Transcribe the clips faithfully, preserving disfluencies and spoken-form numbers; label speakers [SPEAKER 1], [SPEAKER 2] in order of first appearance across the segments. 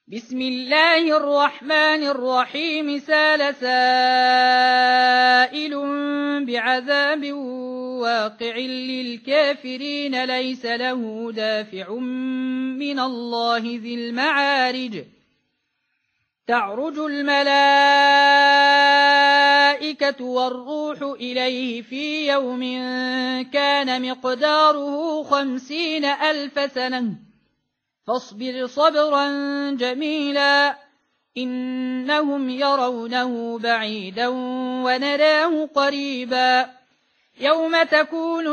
[SPEAKER 1] بسم الله الرحمن الرحيم سال سائل بعذاب واقع للكافرين ليس له دافع من الله ذي المعارج تعرج الملائكة والروح إليه في يوم كان مقداره خمسين ألف سنة فاصبر صبرا جميلا إنهم يرونه بعيدا ونراه قريبا يوم تكون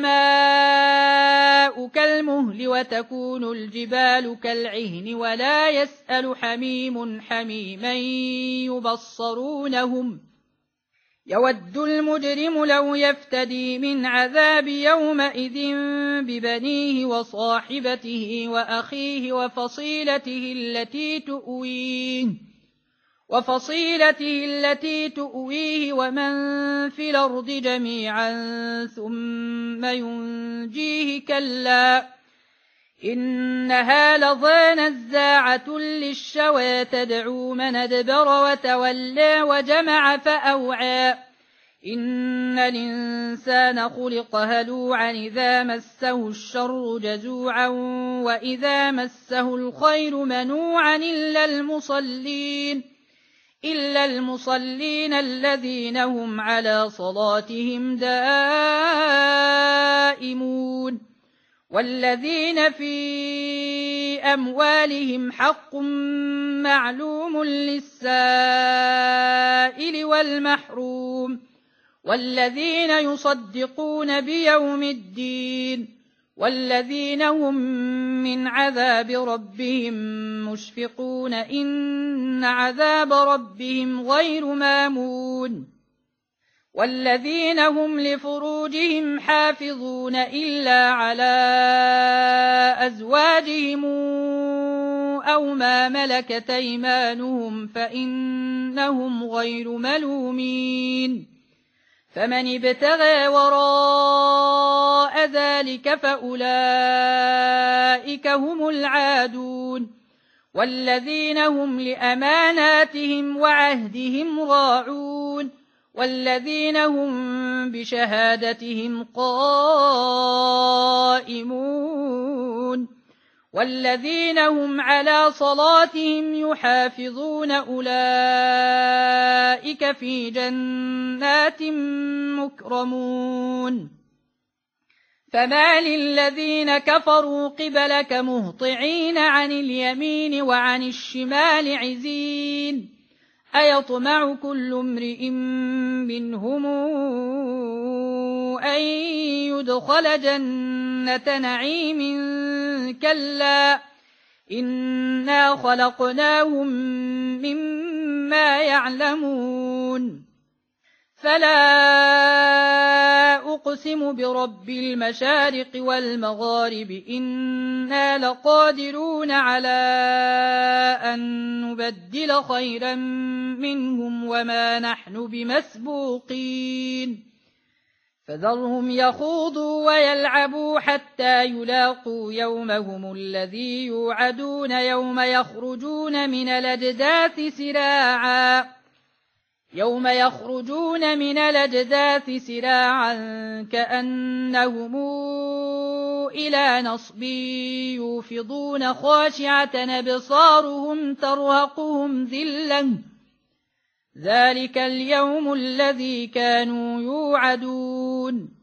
[SPEAKER 1] السماء كالمهل وتكون الجبال كالعهن ولا يسأل حميم حميما يبصرونهم يود المجرم لو يفتدي من عذاب يومئذ ببنيه وصاحبته وأخيه وفصيلته التي تؤويه وفصيلته التي تؤويه ومن في الأرض جميعا ثم ينجيه كلا إنها لظى نزاعة للشوى تدعو من أدبر وتولى وجمع فأوعى إن الإنسان خلق هلوعا إذا مسه الشر جزوعا وإذا مسه الخير منوعا إلا المصلين إلا المصلين الذين هم على صلاتهم دائمون والذين في أموالهم حق معلوم للسائل والمحروم والذين يصدقون بيوم الدين والذين هم من عذاب ربهم مشفقون إن عذاب ربهم غير مامون والذين هم لفروجهم حافظون إلا على أزواجهم أو ما ملكت أيمانهم فإنهم غير ملومين فمن ابتغى وراء ذلك فأولئك هم العادون والذين هم لأماناتهم وعهدهم راعون والذين هم بشهادتهم قائمون والذين هم على صلاتهم يحافظون أولئك في جنات مكرمون فما للذين كفروا قبلك مهطعين عن اليمين وعن الشمال عزين أيطمع كل امرئ منهم أن يدخل جنة نعيم كلا إنا خلقناهم مما يعلمون فلا أقسم برب المشارق والمغارب إنا لقادرون على أن نبدل خيرا منهم وما نحن بمسبوقين فذرهم يخوضوا ويلعبوا حتى يلاقوا يومهم الذي يوعدون يوم يخرجون من الأجداث سراعا يوم يخرجون من الأجداث سراعا كأنهم إلى نصب يوفضون خاشعة أبصارهم ترهقهم ذلة ذلك اليوم الذي كانوا يوعدون